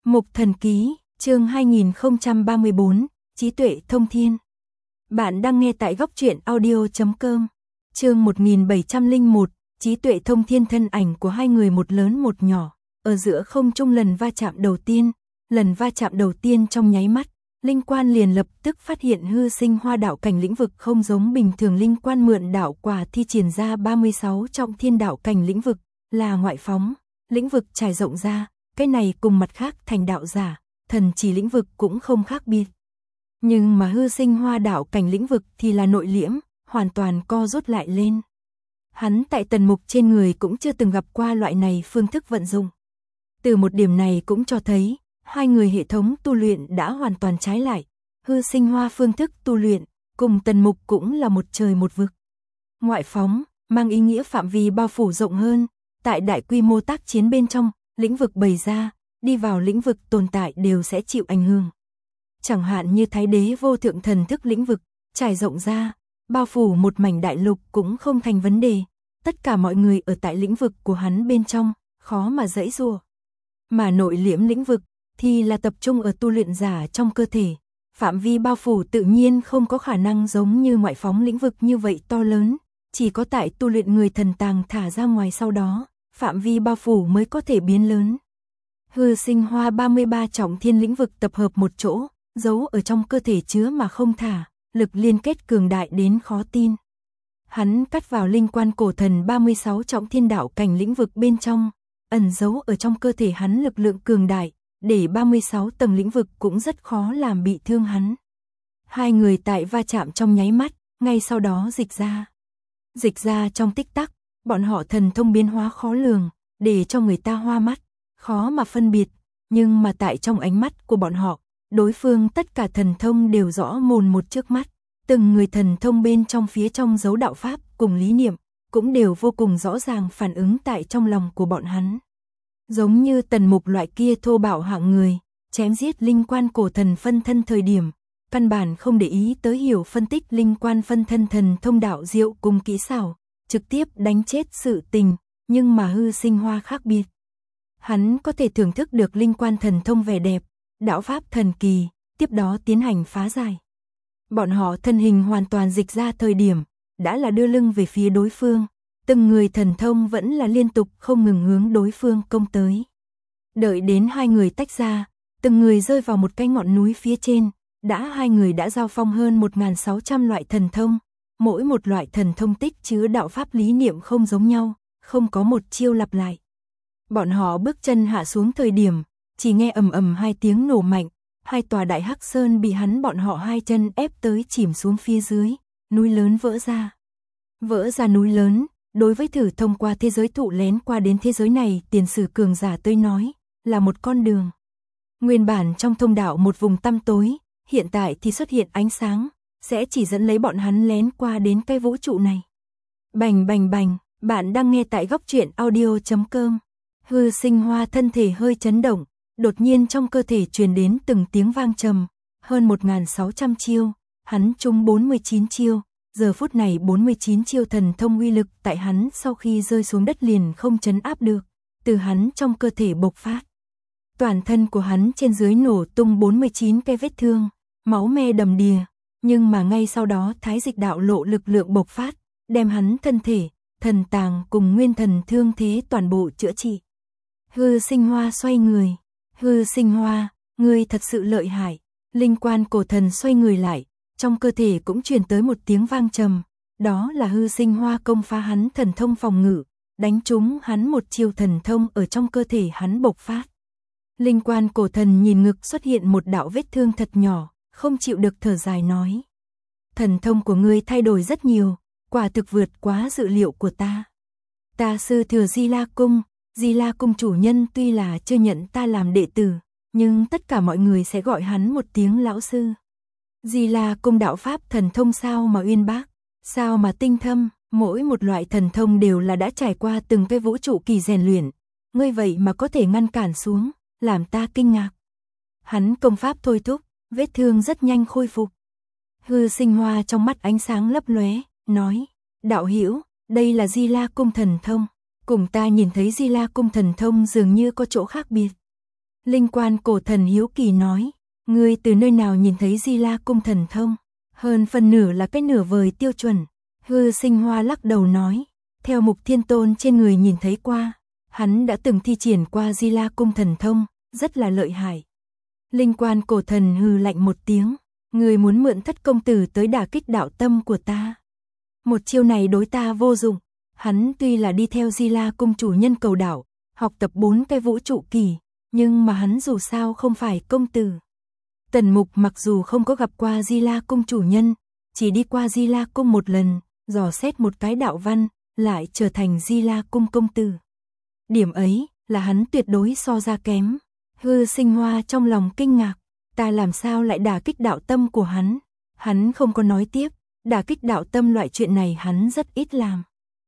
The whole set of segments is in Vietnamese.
Mục Thần Ký, chương 2034, Trí tuệ thông thiên. Bạn đang nghe tại góc truyện audio.com. Chương 1701, Trí tuệ thông thiên. Thân ảnh của hai người một lớn một nhỏ, ở giữa không trung lần va chạm đầu tiên trong nháy mắt, Linh Quan liền lập tức phát hiện hư sinh hoa đạo cảnh lĩnh vực không giống bình thường. Linh Quan mượn đạo quả thi triển ra 36 trọng thiên đạo cảnh lĩnh vực, là ngoại phóng, lĩnh vực trải rộng ra, cái này cùng mặt khác thành đạo giả, thần chỉ lĩnh vực cũng không khác biệt. Nhưng mà hư sinh hoa đạo cảnh lĩnh vực thì là nội liễm, hoàn toàn co rút lại lên. Hắn tại Tần Mục trên người cũng chưa từng gặp qua loại này phương thức vận dụng. Từ một điểm này cũng cho thấy, hai người hệ thống tu luyện đã hoàn toàn trái lại. Hư sinh hoa phương thức tu luyện, cùng Tần Mục cũng là một trời một vực. Ngoại phóng, mang ý nghĩa phạm vi bao phủ rộng hơn, tại đại quy mô tác chiến bên trong, lĩnh vực bày ra, đi vào lĩnh vực tồn tại đều sẽ chịu ảnh hưởng. Chẳng hạn như Thái Đế vô thượng thần thức lĩnh vực, trải rộng ra, bao phủ một mảnh đại lục cũng không thành vấn đề. Tất cả mọi người ở tại lĩnh vực của hắn bên trong, khó mà giãy giụa. Mà nội liễm lĩnh vực, thì là tập trung ở tu luyện giả trong cơ thể. Phạm vi bao phủ tự nhiên không có khả năng giống như ngoại phóng lĩnh vực như vậy to lớn. Chỉ có tại tu luyện người thần tàng thả ra ngoài sau đó, phạm vi bao phủ mới có thể biến lớn. Hư sinh hoa 33 trọng thiên lĩnh vực tập hợp một chỗ, giấu ở trong cơ thể chứa mà không thả, lực liên kết cường đại đến khó tin. Hắn cắt vào Linh Quan cổ thần 36 trọng thiên đạo cảnh lĩnh vực bên trong, ẩn giấu ở trong cơ thể hắn lực lượng cường đại, để 36 tầng lĩnh vực cũng rất khó làm bị thương hắn. Hai người tại va chạm trong nháy mắt, ngay sau đó dịch ra. Dịch ra trong tích tắc, bọn họ thần thông biến hóa khó lường, để cho người ta hoa mắt, khó mà phân biệt, nhưng mà tại trong ánh mắt của bọn họ, đối phương tất cả thần thông đều rõ mồn một trước mắt, từng người thần thông bên trong phía trong dấu đạo pháp cùng lý niệm, cũng đều vô cùng rõ ràng phản ứng tại trong lòng của bọn hắn. Giống như Tần Mục loại kia thô bạo hạng người, chém giết Linh Quan cổ thần phân thân thời điểm, căn bản không để ý tới hiểu phân tích Linh Quan phân thân thần thông đạo diệu cùng kỹ xảo, trực tiếp đánh chết sự tình, nhưng mà hư sinh hoa khác biệt. Hắn có thể thưởng thức được Linh Quan thần thông vẻ đẹp, đạo pháp thần kỳ, tiếp đó tiến hành phá giải. Bọn họ thân hình hoàn toàn dịch ra thời điểm, đã là đưa lưng về phía đối phương, từng người thần thông vẫn là liên tục không ngừng hướng đối phương công tới. Đợi đến hai người tách ra, từng người rơi vào một cái ngọn núi phía trên, hai người đã giao phong hơn 1600 loại thần thông, mỗi một loại thần thông tích chứa đạo pháp lý niệm không giống nhau, không có một chiêu lặp lại. Bọn họ bước chân hạ xuống thời điểm, chỉ nghe ầm ầm hai tiếng nổ mạnh, hai tòa đại hắc sơn bị bọn họ hai chân ép tới chìm xuống phía dưới, núi lớn vỡ ra. Vỡ ra núi lớn, đối với thử thông qua thế giới thụ lén qua đến thế giới này tiền sử cường giả tới nói, là một con đường. Nguyên bản trong thông đạo một vùng tăm tối, hiện tại thì xuất hiện ánh sáng, sẽ chỉ dẫn lấy bọn hắn lén qua đến cái vũ trụ này. Bành bành bành, bạn đang nghe tại góc truyện audio.com. Hư sinh hoa thân thể hơi chấn động, đột nhiên trong cơ thể truyền đến từng tiếng vang trầm, hơn 1600 chiêu, hắn trúng 49 chiêu, giờ phút này 49 chiêu thần thông uy lực tại hắn sau khi rơi xuống đất liền không trấn áp được, từ hắn trong cơ thể bộc phát. Toàn thân của hắn trên dưới nổ tung 49 cái vết thương, máu me đầm đìa, nhưng mà ngay sau đó thái dịch đạo lộ lực lượng bộc phát, đem hắn thân thể, thần tàng cùng nguyên thần thương thế toàn bộ chữa trị. Hư sinh hoa xoay người. Hư sinh hoa, ngươi thật sự lợi hại. Linh Quan cổ thần xoay người lại, trong cơ thể cũng truyền tới một tiếng vang trầm, đó là hư sinh hoa công phá hắn thần thông phòng ngự, đánh trúng hắn một chiêu thần thông ở trong cơ thể hắn bộc phát. Linh Quan cổ thần nhìn ngực xuất hiện một đạo vết thương thật nhỏ, không chịu được thở dài nói: thần thông của ngươi thay đổi rất nhiều, quả thực vượt quá dự liệu của ta. Ta sư thừa Di La Cung chủ nhân tuy là chưa nhận ta làm đệ tử, nhưng tất cả mọi người sẽ gọi hắn một tiếng lão sư. Di La Cung đạo pháp thần thông sao mà uyên bác, sao mà tinh thâm, mỗi một loại thần thông đều là đã trải qua từng cái vũ trụ kỳ rèn luyện, ngươi vậy mà có thể ngăn cản xuống, làm ta kinh ngạc. Hắn công pháp thôi thúc, vết thương rất nhanh khôi phục. Hư sinh hoa trong mắt ánh sáng lấp lóe, nói: đạo hữu, đây là Di La Cung thần thông. Cùng ta nhìn thấy Di La Cung thần thông dường như có chỗ khác biệt. Linh Quan Cổ Thần hiếu kỳ nói, ngươi từ nơi nào nhìn thấy Di La Cung thần thông? Hơn phần nửa là cái nửa vời tiêu chuẩn. Hư Sinh Hoa lắc đầu nói, theo Mục Thiên Tôn trên người nhìn thấy qua, hắn đã từng thi triển qua Di La Cung thần thông, rất là lợi hại. Linh Quan Cổ Thần hừ lạnh một tiếng, ngươi muốn mượn Thất công tử tới đả kích đạo tâm của ta. Một chiêu này đối ta vô dụng, hắn tuy là đi theo Di La Cung chủ nhân cầu đạo, học tập 4 cái vũ trụ kỳ, nhưng mà hắn dù sao không phải công tử. Tần Mục mặc dù không có gặp qua Di La Cung chủ nhân, chỉ đi qua Di La Cung một lần, dò xét một cái đạo văn, lại trở thành Di La Cung công tử. Điểm ấy là hắn tuyệt đối so ra kém. Hư Sinh Hoa trong lòng kinh ngạc, ta làm sao lại đả kích đạo tâm của hắn? Hắn không có nói tiếp, đả kích đạo tâm loại chuyện này hắn rất ít làm.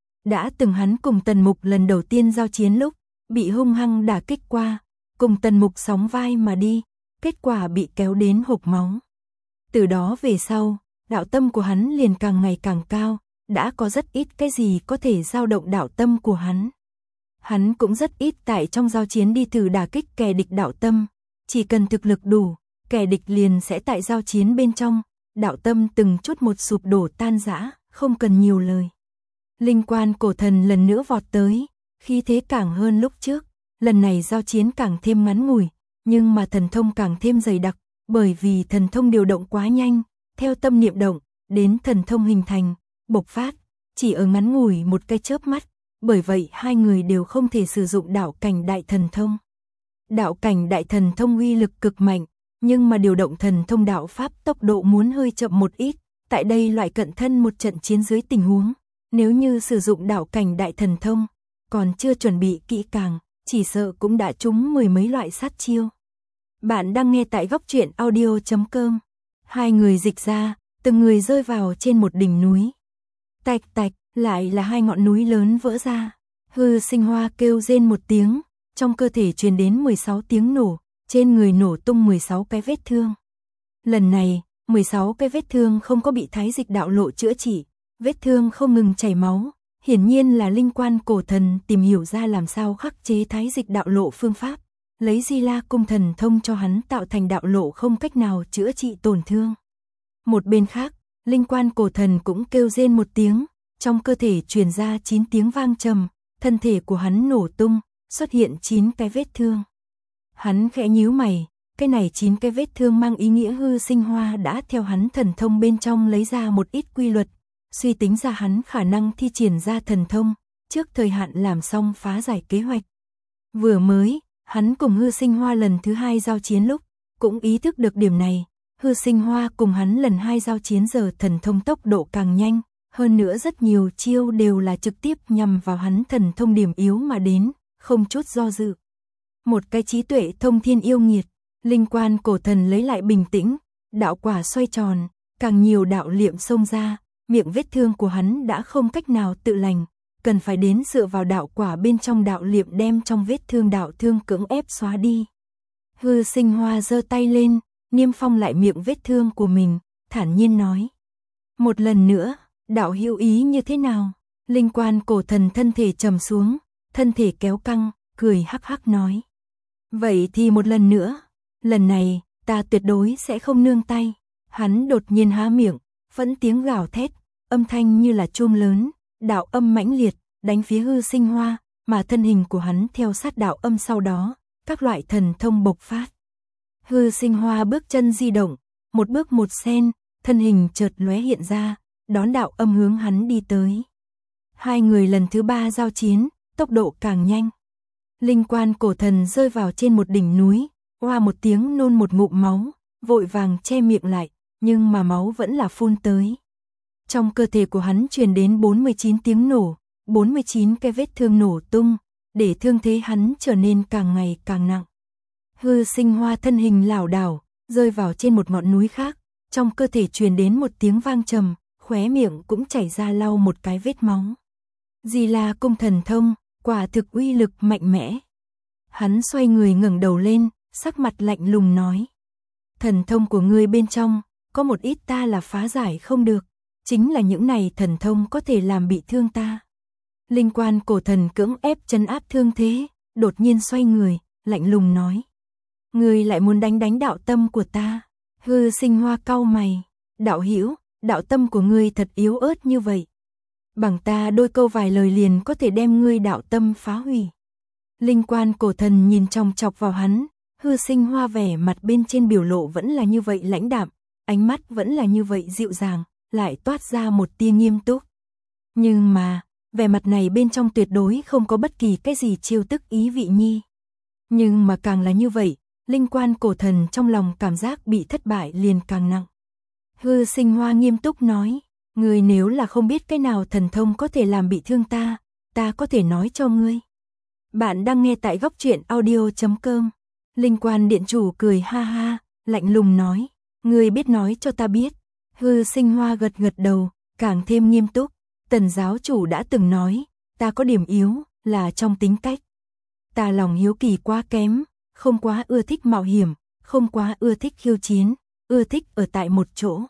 Đã từng hắn cùng Tần Mục lần đầu tiên giao chiến lúc, bị hung hăng đả kích qua, cùng Tần Mục sóng vai mà đi, kết quả bị kéo đến hộc máu. Từ đó về sau, đạo tâm của hắn liền càng ngày càng cao, đã có rất ít cái gì có thể dao động đạo tâm của hắn. Hắn cũng rất ít tại trong giao chiến đi thử đả kích kẻ địch đạo tâm, chỉ cần thực lực đủ, kẻ địch liền sẽ tại giao chiến bên trong, đạo tâm từng chút một sụp đổ tan rã, không cần nhiều lời. Linh Quan Cổ Thần lần nữa vọt tới, khí thế càng hơn lúc trước, lần này giao chiến càng thêm ngắn ngủi, nhưng mà thần thông càng thêm dày đặc, bởi vì thần thông điều động quá nhanh, theo tâm niệm động, đến thần thông hình thành, bộc phát, chỉ ở ngắn ngủi một cái chớp mắt, bởi vậy hai người đều không thể sử dụng đạo cảnh đại thần thông. Đạo cảnh đại thần thông uy lực cực mạnh, nhưng mà điều động thần thông đạo pháp tốc độ muốn hơi chậm một ít, tại đây loại cận thân một trận chiến dưới tình huống, nếu như sử dụng đạo cảnh đại thần thông, còn chưa chuẩn bị kỹ càng, chỉ sợ cũng đã trúng mười mấy loại sát chiêu. Bạn đang nghe tại góc truyện audio.com. Hai người dịch ra, từng người rơi vào trên một đỉnh núi. Tạch tạch, lại là hai ngọn núi lớn vỡ ra. Hư Sinh Hoa kêu rên một tiếng, trong cơ thể truyền đến 16 tiếng nổ, trên người nổ tung 16 cái vết thương. Lần này, 16 cái vết thương không có bị Thái Dịch Đạo Lộ chữa trị, vết thương không ngừng chảy máu, hiển nhiên là Linh Quan Cổ Thần tìm hiểu ra làm sao khắc chế Thái Dịch Đạo Lộ phương pháp, lấy Di La Cung thần thông cho hắn tạo thành đạo lộ không cách nào chữa trị tổn thương. Một bên khác, Linh Quan Cổ Thần cũng kêu rên một tiếng, trong cơ thể truyền ra 9 tiếng vang trầm, thân thể của hắn nổ tung, xuất hiện 9 cái vết thương. Hắn khẽ nhíu mày, cái này 9 cái vết thương mang ý nghĩa Hư Sinh Hoa đã theo hắn thần thông bên trong lấy ra một ít quy luật, suy tính ra hắn khả năng thi triển ra thần thông, trước thời hạn làm xong phá giải kế hoạch. Vừa mới, hắn cùng Hư Sinh Hoa lần thứ 2 giao chiến lúc, cũng ý thức được điểm này, Hư Sinh Hoa cùng hắn lần 2 giao chiến giờ thần thông tốc độ càng nhanh, hơn nữa rất nhiều chiêu đều là trực tiếp nhằm vào hắn thần thông điểm yếu mà đến, không chút do dự. Một cái trí tuệ thông thiên yêu nghiệt, Linh Quan Cổ Thần lấy lại bình tĩnh, đạo quả xoay tròn, càng nhiều đạo liệm xông ra, miệng vết thương của hắn đã không cách nào tự lành, cần phải đến dựa vào đạo quả bên trong đạo liệm đem trong vết thương đạo thương cưỡng ép xóa đi. Hư Sinh Hoa giơ tay lên, niêm phong lại miệng vết thương của mình, thản nhiên nói. Một lần nữa, đạo hữu ý như thế nào? Linh Quan Cổ Thần thân thể trầm xuống, thân thể kéo căng, cười hắc hắc nói. Vậy thì một lần nữa, lần này, ta tuyệt đối sẽ không nương tay. Hắn đột nhiên há miệng, vẫn tiếng gào thét, âm thanh như là chuông lớn, đạo âm mãnh liệt, đánh phía Hư Sinh Hoa, mà thân hình của hắn theo sát đạo âm sau đó, các loại thần thông bộc phát. Hư Sinh Hoa bước chân di động, một bước một sen, thân hình chợt lóe hiện ra, đón đạo âm hướng hắn đi tới. Hai người lần thứ 3 giao chiến, tốc độ càng nhanh. Linh Quan Cổ Thần rơi vào trên một đỉnh núi, oa một tiếng nôn một ngụm máu, vội vàng che miệng lại, nhưng mà máu vẫn là phun tới. Trong cơ thể của hắn truyền đến 49 tiếng nổ, 49 cái vết thương nổ tung, để thương thế hắn trở nên càng ngày càng nặng. Hư Sinh Hoa thân hình lảo đảo, rơi vào trên một ngọn núi khác, trong cơ thể truyền đến một tiếng vang trầm, khóe miệng cũng chảy ra lau một cái vết máu. Di La Cung thần thông, quả thực uy lực mạnh mẽ. Hắn xoay người ngẩng đầu lên, sắc mặt lạnh lùng nói. Thần thông của ngươi bên trong, có một ít ta là phá giải không được, chính là những này thần thông có thể làm bị thương ta. Linh Quan Cổ Thần cưỡng ép trấn áp thương thế, đột nhiên xoay người, lạnh lùng nói. Ngươi lại muốn đánh đạo tâm của ta. Hư Sinh Hoa cau mày, đạo hữu, đạo tâm của ngươi thật yếu ớt như vậy. Bằng ta đôi câu vài lời liền có thể đem ngươi đạo tâm phá hủy. Linh Quan Cổ Thần nhìn chòng chọc vào hắn, Hư Sinh Hoa vẻ mặt bên trên biểu lộ vẫn là như vậy lãnh đạm, ánh mắt vẫn là như vậy dịu dàng, lại toát ra một tia nghiêm túc. Nhưng mà, vẻ mặt này bên trong tuyệt đối không có bất kỳ cái gì trêu tức ý vị nhi. Nhưng mà càng là như vậy, Linh Quan Cổ Thần trong lòng cảm giác bị thất bại liền càng nặng. Hư Sinh Hoa nghiêm túc nói, ngươi nếu là không biết cái nào thần thông có thể làm bị thương ta có thể nói cho ngươi. Bạn đang nghe tại góc truyện audio.com. Linh Quan Điện Chủ cười ha ha, lạnh lùng nói, ngươi biết nói cho ta biết. Hư Sinh Hoa gật gật đầu, càng thêm nghiêm túc. Tần giáo chủ đã từng nói, ta có điểm yếu, là trong tính cách. Ta lòng hiếu kỳ quá kém, không quá ưa thích mạo hiểm, không quá ưa thích khiêu chiến, ưa thích ở tại một chỗ.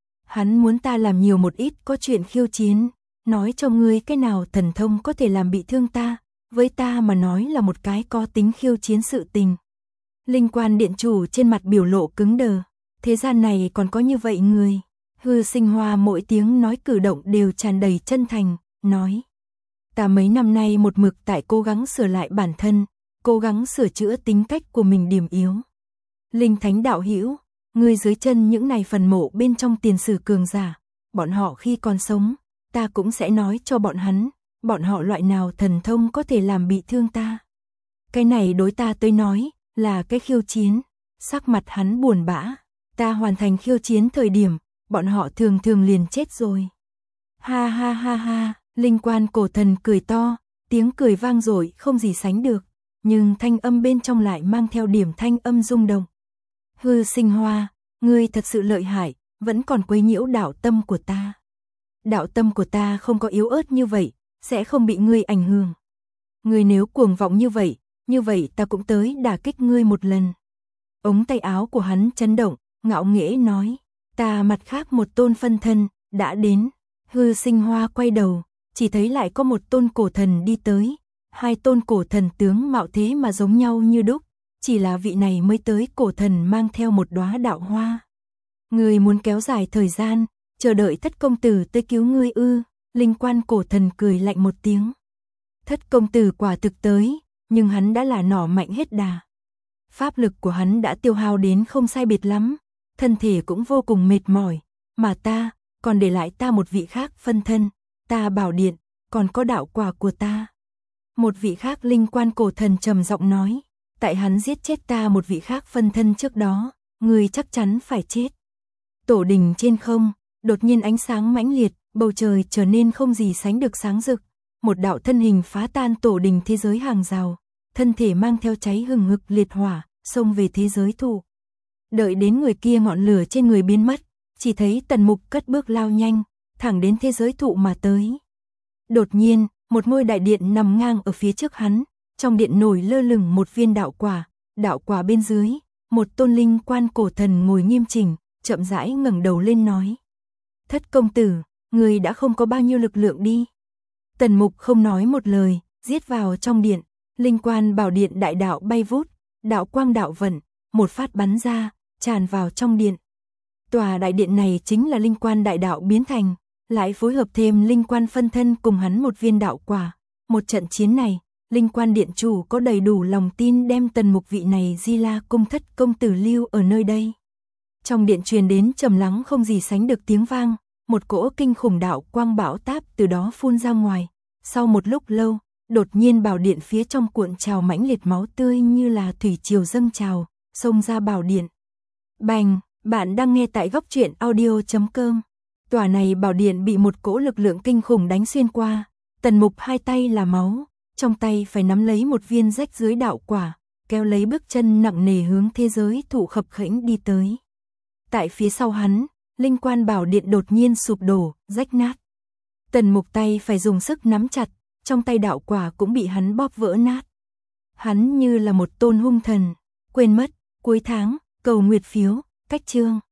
Hắn muốn ta làm nhiều một ít có chuyện khiêu chiến, nói cho ngươi cái nào thần thông có thể làm bị thương ta, với ta mà nói là một cái có tính khiêu chiến sự tình. Linh Quan Điện Chủ trên mặt biểu lộ cứng đờ, thế gian này còn có như vậy người. Hư Sinh Hoa mỗi tiếng nói cử động đều tràn đầy chân thành, nói. Ta mấy năm nay một mực tại cố gắng sửa lại bản thân, cố gắng sửa chữa tính cách của mình điểm yếu. Linh Thánh đạo hữu, ngươi dưới chân những này phần mộ bên trong tiền sử cường giả, bọn họ khi còn sống, ta cũng sẽ nói cho bọn hắn, bọn họ loại nào thần thông có thể làm bị thương ta. Cái này đối ta tới nói, là cái khiêu chiến. Sắc mặt hắn buồn bã, ta hoàn thành khiêu chiến thời điểm, bọn họ thường thường liền chết rồi. Ha ha ha ha, Linh Quan Cổ Thần cười to, tiếng cười vang dội không gì sánh được, nhưng thanh âm bên trong lại mang theo điểm thanh âm rung động. Hư Sinh Hoa, ngươi thật sự lợi hại, vẫn còn quấy nhiễu đạo tâm của ta. Đạo tâm của ta không có yếu ớt như vậy, sẽ không bị ngươi ảnh hưởng. Ngươi nếu cuồng vọng như vậy ta cũng tới đả kích ngươi một lần. Ống tay áo của hắn chấn động, ngạo nghễ nói, ta mặt khác một tôn phân thân, đã đến. Hư Sinh Hoa quay đầu, chỉ thấy lại có một tôn cổ thần đi tới. Hai tôn cổ thần tướng mạo thế mà giống nhau như đúc, chỉ là vị này mới tới cổ thần mang theo một đóa đạo hoa. Ngươi muốn kéo dài thời gian, chờ đợi Thất công tử tới cứu ngươi ư? Linh Quan Cổ Thần cười lạnh một tiếng. Thất công tử quả thực tới, nhưng hắn đã là nỏ mạnh hết đà. Pháp lực của hắn đã tiêu hao đến không sai biệt lắm, thân thể cũng vô cùng mệt mỏi, mà ta, còn để lại ta một vị khác phân thân, ta bảo điện, còn có đạo quả của ta. Một vị khác Linh Quan Cổ Thần trầm giọng nói, tại hắn giết chết ta một vị khác phân thân trước đó, ngươi chắc chắn phải chết. Tổ đình trên không, đột nhiên ánh sáng mãnh liệt, bầu trời trở nên không gì sánh được sáng rực, một đạo thân hình phá tan tổ đình thế giới hàng rào, thân thể mang theo cháy hừng hực liệt hỏa, xông về thế giới thụ. Đợi đến người kia ngọn lửa trên người biến mất, chỉ thấy Tần Mục cất bước lao nhanh, thẳng đến thế giới thụ mà tới. Đột nhiên, một ngôi đại điện nằm ngang ở phía trước hắn, trong điện nổi lơ lửng một viên đạo quả bên dưới, một tôn Linh Quan Cổ Thần ngồi nghiêm chỉnh, chậm rãi ngẩng đầu lên nói. Thất công tử, người đã không có bao nhiêu lực lượng đi. Tần Mục không nói một lời, giết vào trong điện, Linh Quan Bảo Điện đại đạo bay vút, đạo quang đạo vận, một phát bắn ra, tràn vào trong điện. Tòa đại điện này chính là Linh Quan đại đạo biến thành, lại phối hợp thêm Linh Quan phân thân cùng hắn một viên đạo quả. Một trận chiến này, Linh Quan Điện Chủ có đầy đủ lòng tin đem Tần Mục vị này Di La Cung Thất công tử lưu ở nơi đây. Trong điện truyền đến trầm lắng không gì sánh được tiếng vang, một cỗ kinh khủng đạo quang bão táp từ đó phun ra ngoài. Sau một lúc lâu, đột nhiên bảo điện phía trong cuộn trào mãnh liệt máu tươi như là thủy triều dâng trào, xông ra bảo điện. Bành, bạn đang nghe tại góc truyện audio.com. Tòa này bảo điện bị một cỗ lực lượng kinh khủng đánh xuyên qua, Tần Mục hai tay là máu, trong tay phải nắm lấy một viên rách dưới đạo quả, kéo lấy bước chân nặng nề hướng thế giới thụ khập khễnh đi tới. Tại phía sau hắn, Linh Quan bảo điện đột nhiên sụp đổ, rách nát. Tần Mục tay phải dùng sức nắm chặt, trong tay đạo quả cũng bị hắn bóp vỡ nát. Hắn như là một tôn hung thần, quên mất, cuối tháng, cầu nguyệt phiếu, cách chương.